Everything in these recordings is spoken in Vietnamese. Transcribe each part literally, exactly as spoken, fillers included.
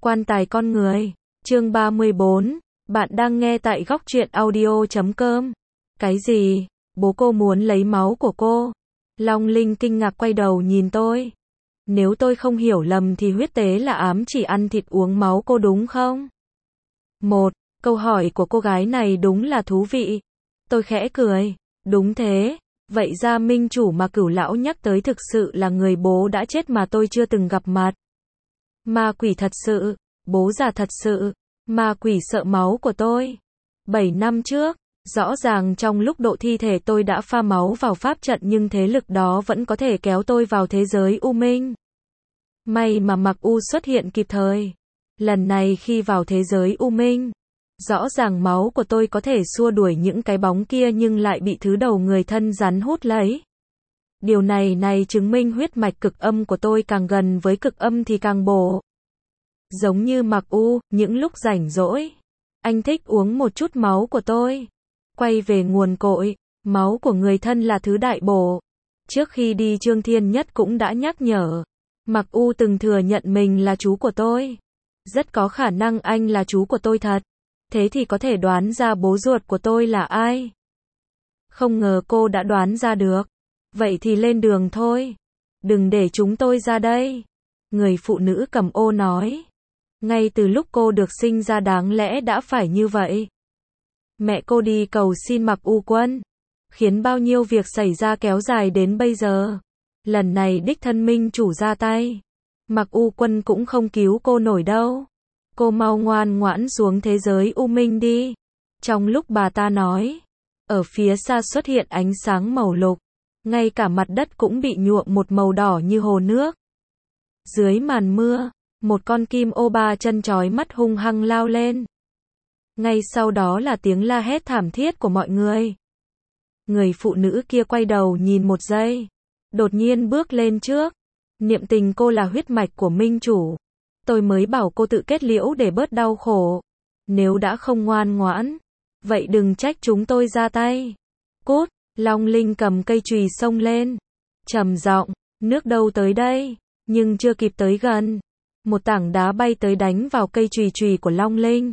Quan tài con người. Chương ba mươi bốn. Bạn đang nghe tại góc truyện audio chấm com. Cái gì? Bố cô muốn lấy máu của cô? Long Linh kinh ngạc quay đầu nhìn tôi. Nếu tôi không hiểu lầm thì huyết tế là ám chỉ ăn thịt uống máu cô đúng không? Một, câu hỏi của cô gái này đúng là thú vị. Tôi khẽ cười. Đúng thế. Vậy ra minh chủ mà Cửu lão nhắc tới thực sự là người bố đã chết mà tôi chưa từng gặp mặt. Ma quỷ thật sự, bố già thật sự, ma quỷ sợ máu của tôi. Bảy năm trước, rõ ràng trong lúc độ thi thể tôi đã pha máu vào pháp trận nhưng thế lực đó vẫn có thể kéo tôi vào thế giới u minh. May mà Mặc U xuất hiện kịp thời. Lần này khi vào thế giới u minh, rõ ràng máu của tôi có thể xua đuổi những cái bóng kia nhưng lại bị thứ đầu người thân rắn hút lấy. Điều này này chứng minh huyết mạch cực âm của tôi càng gần với cực âm thì càng bổ. Giống như Mặc U, những lúc rảnh rỗi, anh thích uống một chút máu của tôi. Quay về nguồn cội, máu của người thân là thứ đại bổ. Trước khi đi Trương Thiên Nhất cũng đã nhắc nhở. Mặc U từng thừa nhận mình là chú của tôi. Rất có khả năng anh là chú của tôi thật. Thế thì có thể đoán ra bố ruột của tôi là ai? Không ngờ cô đã đoán ra được. Vậy thì lên đường thôi. Đừng để chúng tôi ra đây. Người phụ nữ cầm ô nói. Ngay từ lúc cô được sinh ra đáng lẽ đã phải như vậy. Mẹ cô đi cầu xin Mặc U Quân. Khiến bao nhiêu việc xảy ra kéo dài đến bây giờ. Lần này đích thân minh chủ ra tay. Mặc U Quân cũng không cứu cô nổi đâu. Cô mau ngoan ngoãn xuống thế giới u minh đi. Trong lúc bà ta nói, ở phía xa xuất hiện ánh sáng màu lục. Ngay cả mặt đất cũng bị nhuộm một màu đỏ như hồ nước. Dưới màn mưa, một con kim ô ba chân chói mắt hung hăng lao lên. Ngay sau đó là tiếng la hét thảm thiết của mọi người. Người phụ nữ kia quay đầu nhìn một giây. Đột nhiên bước lên trước. Niệm tình cô là huyết mạch của minh chủ. Tôi mới bảo cô tự kết liễu để bớt đau khổ. Nếu đã không ngoan ngoãn, vậy đừng trách chúng tôi ra tay. Cút, Long Linh cầm cây chùy xông lên. Trầm giọng, nước đâu tới đây, nhưng chưa kịp tới gần. Một tảng đá bay tới đánh vào cây chùy chùy của Long Linh.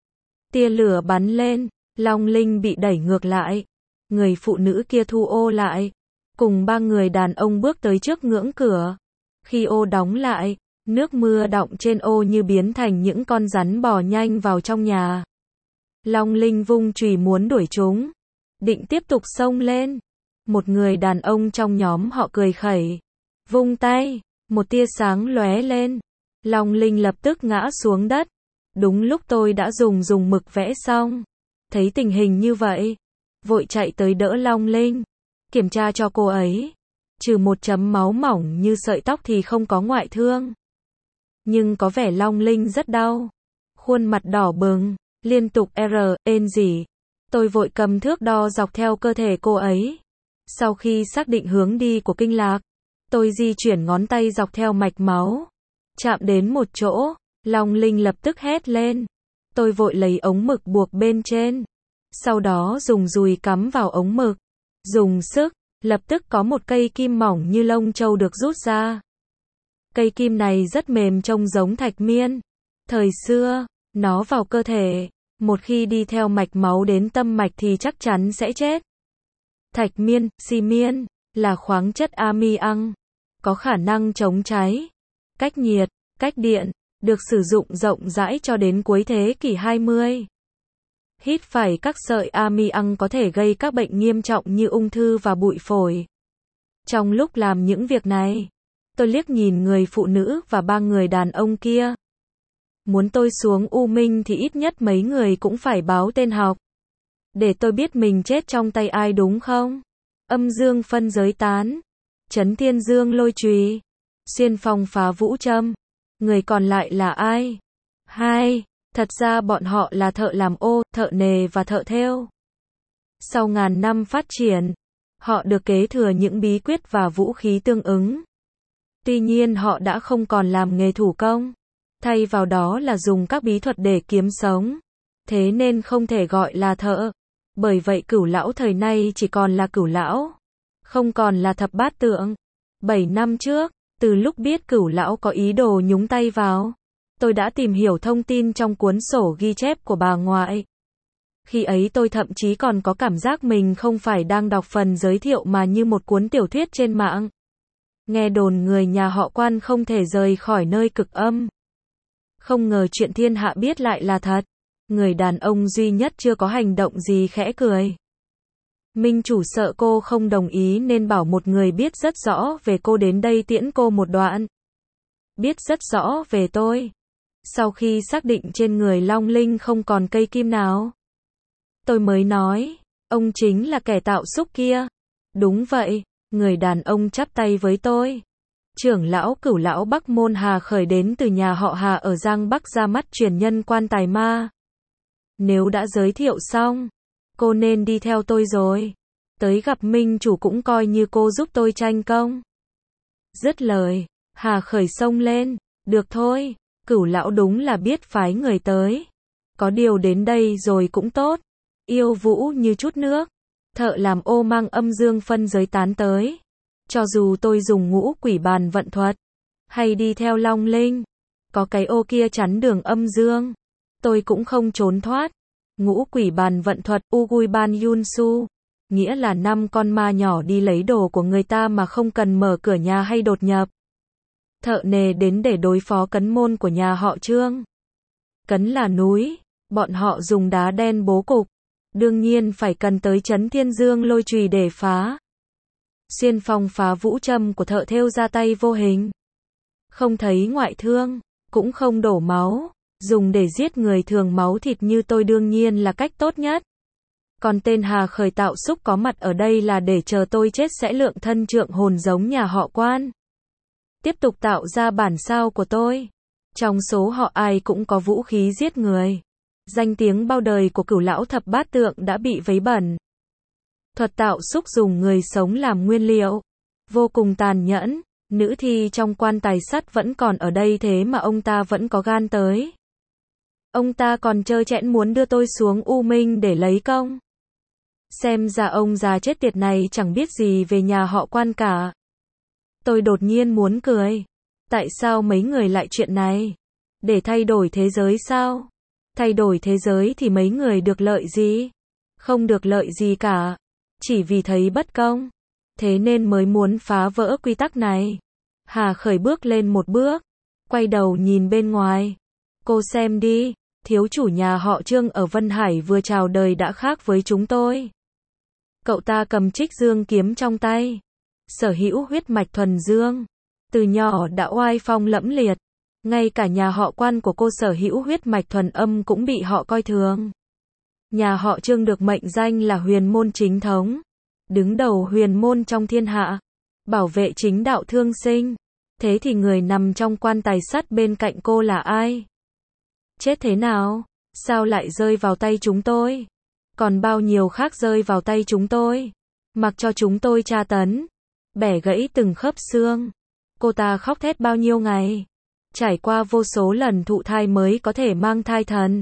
Tia lửa bắn lên, Long Linh bị đẩy ngược lại. Người phụ nữ kia thu ô lại. Cùng ba người đàn ông bước tới trước ngưỡng cửa. Khi ô đóng lại, nước mưa đọng trên ô như biến thành những con rắn bò nhanh vào trong nhà. Long Linh vung chùy muốn đuổi chúng. Định tiếp tục xông lên. Một người đàn ông trong nhóm họ cười khẩy. Vung tay, một tia sáng lóe lên. Long Linh lập tức ngã xuống đất. Đúng lúc tôi đã dùng dùng mực vẽ xong. Thấy tình hình như vậy, vội chạy tới đỡ Long Linh. Kiểm tra cho cô ấy. Trừ một chấm máu mỏng như sợi tóc thì không có ngoại thương. Nhưng có vẻ Long Linh rất đau. Khuôn mặt đỏ bừng, liên tục R, ên gì. Tôi vội cầm thước đo dọc theo cơ thể cô ấy. Sau khi xác định hướng đi của kinh lạc, tôi di chuyển ngón tay dọc theo mạch máu. Chạm đến một chỗ, Long Linh lập tức hét lên. Tôi vội lấy ống mực buộc bên trên. Sau đó dùng dùi cắm vào ống mực. Dùng sức, lập tức có một cây kim mỏng như lông trâu được rút ra. Cây kim này rất mềm trông giống thạch miên. Thời xưa, nó vào cơ thể, một khi đi theo mạch máu đến tâm mạch thì chắc chắn sẽ chết. Thạch miên, xi miên, là khoáng chất amiang, có khả năng chống cháy, cách nhiệt, cách điện, được sử dụng rộng rãi cho đến cuối thế kỷ hai mươi. Hít phải các sợi amiang có thể gây các bệnh nghiêm trọng như ung thư và bụi phổi. Trong lúc làm những việc này, tôi liếc nhìn người phụ nữ và ba người đàn ông kia. Muốn tôi xuống U Minh thì ít nhất mấy người cũng phải báo tên học. Để tôi biết mình chết trong tay ai đúng không? Âm dương phân giới tán. Chấn thiên dương lôi chùy. Xuyên phong phá vũ châm. Người còn lại là ai? Hai. Thật ra bọn họ là thợ làm ô, thợ nề và thợ thêu. Sau ngàn năm phát triển, họ được kế thừa những bí quyết và vũ khí tương ứng. Tuy nhiên họ đã không còn làm nghề thủ công. Thay vào đó là dùng các bí thuật để kiếm sống. Thế nên không thể gọi là thợ. Bởi vậy Cửu lão thời nay chỉ còn là Cửu lão. Không còn là thập bát tượng. Bảy năm trước, từ lúc biết Cửu lão có ý đồ nhúng tay vào, Tôi đã tìm hiểu thông tin trong cuốn sổ ghi chép của bà ngoại. Khi ấy tôi thậm chí còn có cảm giác mình không phải đang đọc phần giới thiệu mà như một cuốn tiểu thuyết trên mạng. Nghe đồn người nhà họ Quan không thể rời khỏi nơi cực âm. Không ngờ chuyện thiên hạ biết lại là thật. Người đàn ông duy nhất chưa có hành động gì khẽ cười. Minh chủ sợ cô không đồng ý nên bảo một người biết rất rõ về cô đến đây tiễn cô một đoạn. Biết rất rõ về tôi. Sau khi xác định trên người Long Linh không còn cây kim nào, tôi mới nói, ông chính là kẻ tạo xúc kia. Đúng vậy, người đàn ông chắp tay với tôi. Trưởng lão Cửu lão Bắc Môn Hà Khởi đến từ nhà họ Hà ở Giang Bắc ra mắt truyền nhân quan tài ma. Nếu đã giới thiệu xong, cô nên đi theo tôi rồi. Tới gặp Minh chủ cũng coi như cô giúp tôi tranh công. Dứt lời, Hà Khởi xông lên, được thôi, Cửu lão đúng là biết phái người tới. Có điều đến đây rồi cũng tốt. Yêu vũ như chút nước. Thợ làm ô mang âm dương phân giới tán tới. Cho dù tôi dùng ngũ quỷ bàn vận thuật, hay đi theo Long Linh, có cái ô kia chắn đường âm dương, tôi cũng không trốn thoát. Ngũ quỷ bàn vận thuật Ugui Ban Yunsu, nghĩa là năm con ma nhỏ đi lấy đồ của người ta mà không cần mở cửa nhà hay đột nhập. Thợ nề đến để đối phó cấn môn của nhà họ Trương. Cấn là núi, bọn họ dùng đá đen bố cục, đương nhiên phải cần tới trấn Thiên Dương lôi chùy để phá. Xuyên phong phá vũ châm của thợ thêu ra tay vô hình. Không thấy ngoại thương, cũng không đổ máu, dùng để giết người thường máu thịt như tôi đương nhiên là cách tốt nhất. Còn tên Hà Khởi tạo xúc có mặt ở đây là để chờ tôi chết sẽ lượng thân trượng hồn giống nhà họ Quan. Tiếp tục tạo ra bản sao của tôi. Trong số họ ai cũng có vũ khí giết người. Danh tiếng bao đời của Cửu lão thập bát tượng đã bị vấy bẩn. Thuật tạo xúc dùng người sống làm nguyên liệu. Vô cùng tàn nhẫn. Nữ thi trong quan tài sắt vẫn còn ở đây thế mà ông ta vẫn có gan tới. Ông ta còn trơ trẽn muốn đưa tôi xuống U Minh để lấy công. Xem ra ông già chết tiệt này chẳng biết gì về nhà họ Quan cả. Tôi đột nhiên muốn cười. Tại sao mấy người lại chuyện này? Để thay đổi thế giới sao? Thay đổi thế giới thì mấy người được lợi gì? Không được lợi gì cả. Chỉ vì thấy bất công. Thế nên mới muốn phá vỡ quy tắc này. Hà Khởi bước lên một bước. Quay đầu nhìn bên ngoài. Cô xem đi. Thiếu chủ nhà họ Trương ở Vân Hải vừa chào đời đã khác với chúng tôi. Cậu ta cầm trích dương kiếm trong tay. Sở hữu huyết mạch thuần dương. Từ nhỏ đã oai phong lẫm liệt. Ngay cả nhà họ Quan của cô sở hữu huyết mạch thuần âm cũng bị họ coi thường. Nhà họ Trương được mệnh danh là huyền môn chính thống. Đứng đầu huyền môn trong thiên hạ. Bảo vệ chính đạo thương sinh. Thế thì người nằm trong quan tài sắt bên cạnh cô là ai? Chết thế nào? Sao lại rơi vào tay chúng tôi? Còn bao nhiêu khác rơi vào tay chúng tôi? Mặc cho chúng tôi tra tấn. Bẻ gãy từng khớp xương. Cô ta khóc thét bao nhiêu ngày. Trải qua vô số lần thụ thai mới có thể mang thai thần.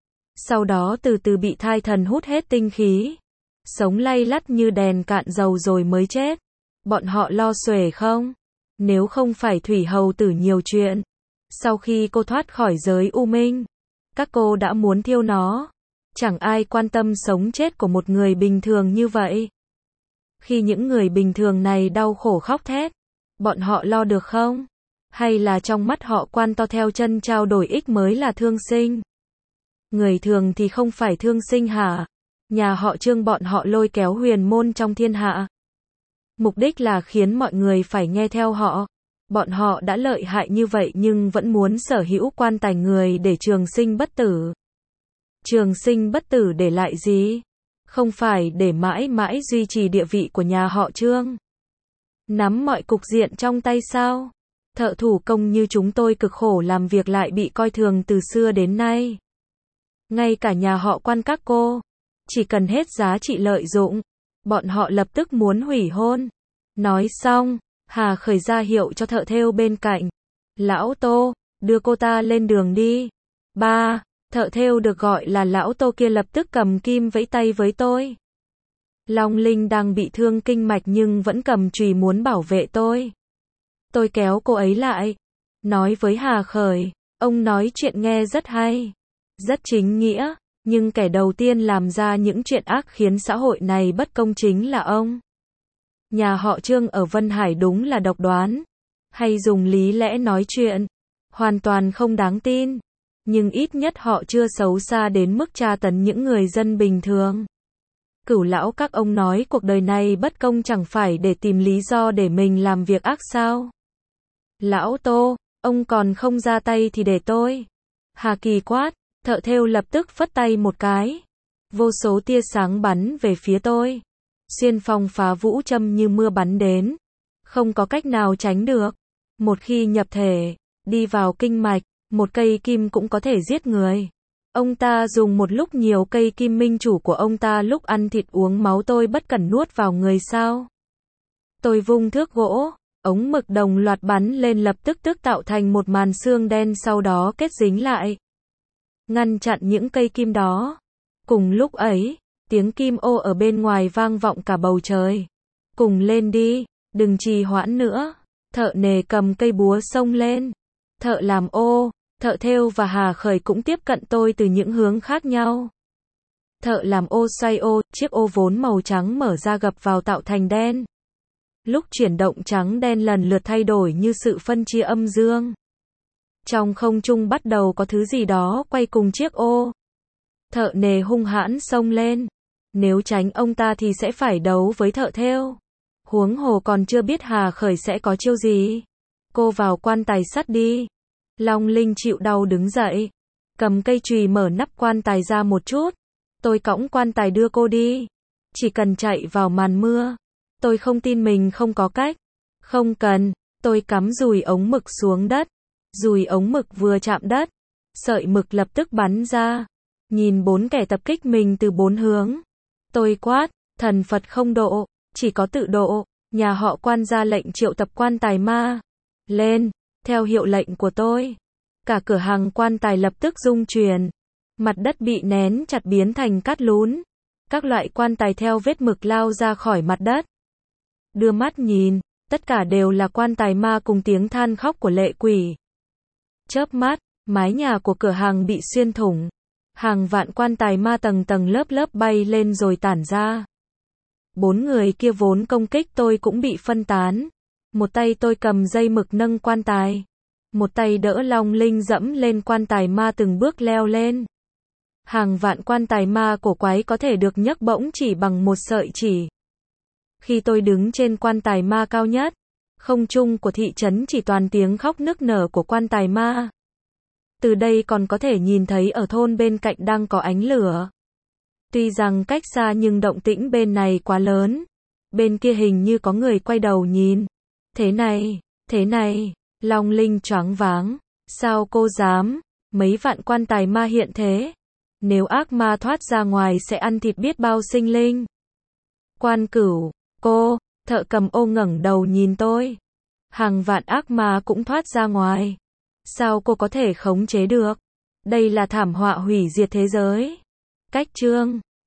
Sau đó từ từ bị thai thần hút hết tinh khí. Sống lay lắt như đèn cạn dầu rồi mới chết. Bọn họ lo xuể không? Nếu không phải Thủy Hầu Tử nhiều chuyện. Sau khi cô thoát khỏi giới U Minh, các cô đã muốn thiêu nó. Chẳng ai quan tâm sống chết của một người bình thường như vậy. Khi những người bình thường này đau khổ khóc thét, bọn họ lo được không? Hay là trong mắt họ Quan to theo chân trao đổi ích mới là thương sinh? Người thường thì không phải thương sinh hả? Nhà họ Trương bọn họ lôi kéo huyền môn trong thiên hạ. Mục đích là khiến mọi người phải nghe theo họ. Bọn họ đã lợi hại như vậy nhưng vẫn muốn sở hữu quan tài người để trường sinh bất tử. Trường sinh bất tử để lại gì? Không phải để mãi mãi duy trì địa vị của nhà họ Trương. Nắm mọi cục diện trong tay sao? Thợ thủ công như chúng tôi cực khổ làm việc lại bị coi thường từ xưa đến nay. Ngay cả nhà họ Quan các cô, chỉ cần hết giá trị lợi dụng, bọn họ lập tức muốn hủy hôn. Nói xong, Hà Khởi ra hiệu cho thợ thêu bên cạnh. Lão Tô, đưa cô ta lên đường đi. Ba, thợ thêu được gọi là Lão Tô kia lập tức cầm kim vẫy tay với tôi. Long Linh đang bị thương kinh mạch nhưng vẫn cầm chùy muốn bảo vệ tôi. Tôi kéo cô ấy lại. Nói với Hà Khởi, Ông nói chuyện nghe rất hay, rất chính nghĩa, nhưng kẻ đầu tiên làm ra những chuyện ác khiến xã hội này bất công chính là ông. Nhà họ Trương ở Vân Hải đúng là độc đoán, hay dùng lý lẽ nói chuyện, hoàn toàn không đáng tin. Nhưng ít nhất họ chưa xấu xa đến mức tra tấn những người dân bình thường. Cửu lão các ông nói cuộc đời này bất công chẳng phải để tìm lý do để mình làm việc ác sao? Lão Tô, ông còn không ra tay thì để tôi. Hà Kỳ quát, thợ thêu lập tức phất tay một cái. Vô số tia sáng bắn về phía tôi. Xuyên phong phá vũ châm như mưa bắn đến. Không có cách nào tránh được. Một khi nhập thể, đi vào kinh mạch, một cây kim cũng có thể giết người. Ông ta dùng một lúc nhiều cây kim, minh chủ của ông ta lúc ăn thịt uống máu, tôi bất cẩn nuốt vào người sao? Tôi vung thước gỗ, ống mực đồng loạt bắn lên, lập tức tức tạo thành một màn xương đen, sau đó kết dính lại, ngăn chặn những cây kim đó. Cùng lúc ấy, tiếng kim ô ở bên ngoài vang vọng cả bầu trời. Cùng lên đi, đừng trì hoãn nữa. Thợ nề cầm cây búa xông lên. Thợ làm ô, thợ thêu và Hà Khởi cũng tiếp cận tôi từ những hướng khác nhau. Thợ làm ô xoay ô, chiếc ô vốn màu trắng mở ra gập vào tạo thành đen. Lúc chuyển động trắng đen lần lượt thay đổi như sự phân chia âm dương. Trong không trung bắt đầu có thứ gì đó quay cùng chiếc ô. Thợ nề hung hãn xông lên. Nếu tránh ông ta thì sẽ phải đấu với thợ thêu. Huống hồ còn chưa biết Hà Khởi sẽ có chiêu gì. Cô vào quan tài sắt đi. Long Linh chịu đau đứng dậy. Cầm cây chùy mở nắp quan tài ra một chút. Tôi cõng quan tài đưa cô đi. Chỉ cần chạy vào màn mưa. Tôi không tin mình không có cách. Không cần. Tôi cắm dùi ống mực xuống đất. Dùi ống mực vừa chạm đất, sợi mực lập tức bắn ra. Nhìn bốn kẻ tập kích mình từ bốn hướng. Tôi quát, thần Phật không độ, chỉ có tự độ. Nhà họ Quan ra lệnh triệu tập quan tài ma. Lên, theo hiệu lệnh của tôi. Cả cửa hàng quan tài lập tức rung chuyển. Mặt đất bị nén chặt biến thành cát lún. Các loại quan tài theo vết mực lao ra khỏi mặt đất. Đưa mắt nhìn, tất cả đều là quan tài ma cùng tiếng than khóc của lệ quỷ. Chớp mắt, mái nhà của cửa hàng bị xuyên thủng. Hàng vạn quan tài ma tầng tầng lớp lớp bay lên rồi tản ra. Bốn người kia vốn công kích tôi cũng bị phân tán. Một tay tôi cầm dây mực nâng quan tài. Một tay đỡ Long Linh dẫm lên quan tài ma từng bước leo lên. Hàng vạn quan tài ma cổ quái có thể được nhấc bổng chỉ bằng một sợi chỉ. Khi tôi đứng trên quan tài ma cao nhất, không trung của thị trấn chỉ toàn tiếng khóc nức nở của quan tài ma. Từ đây còn có thể nhìn thấy ở thôn bên cạnh đang có ánh lửa. Tuy rằng cách xa nhưng động tĩnh bên này quá lớn. Bên kia hình như có người quay đầu nhìn. Thế này, thế này, Long Linh choáng váng. Sao cô dám? Mấy vạn quan tài ma hiện thế. Nếu ác ma thoát ra ngoài sẽ ăn thịt biết bao sinh linh. Quan Cửu, cô, thợ cầm ô ngẩng đầu nhìn tôi. Hàng vạn ác ma cũng thoát ra ngoài. Sao cô có thể khống chế được? Đây là thảm họa hủy diệt thế giới. Cách chương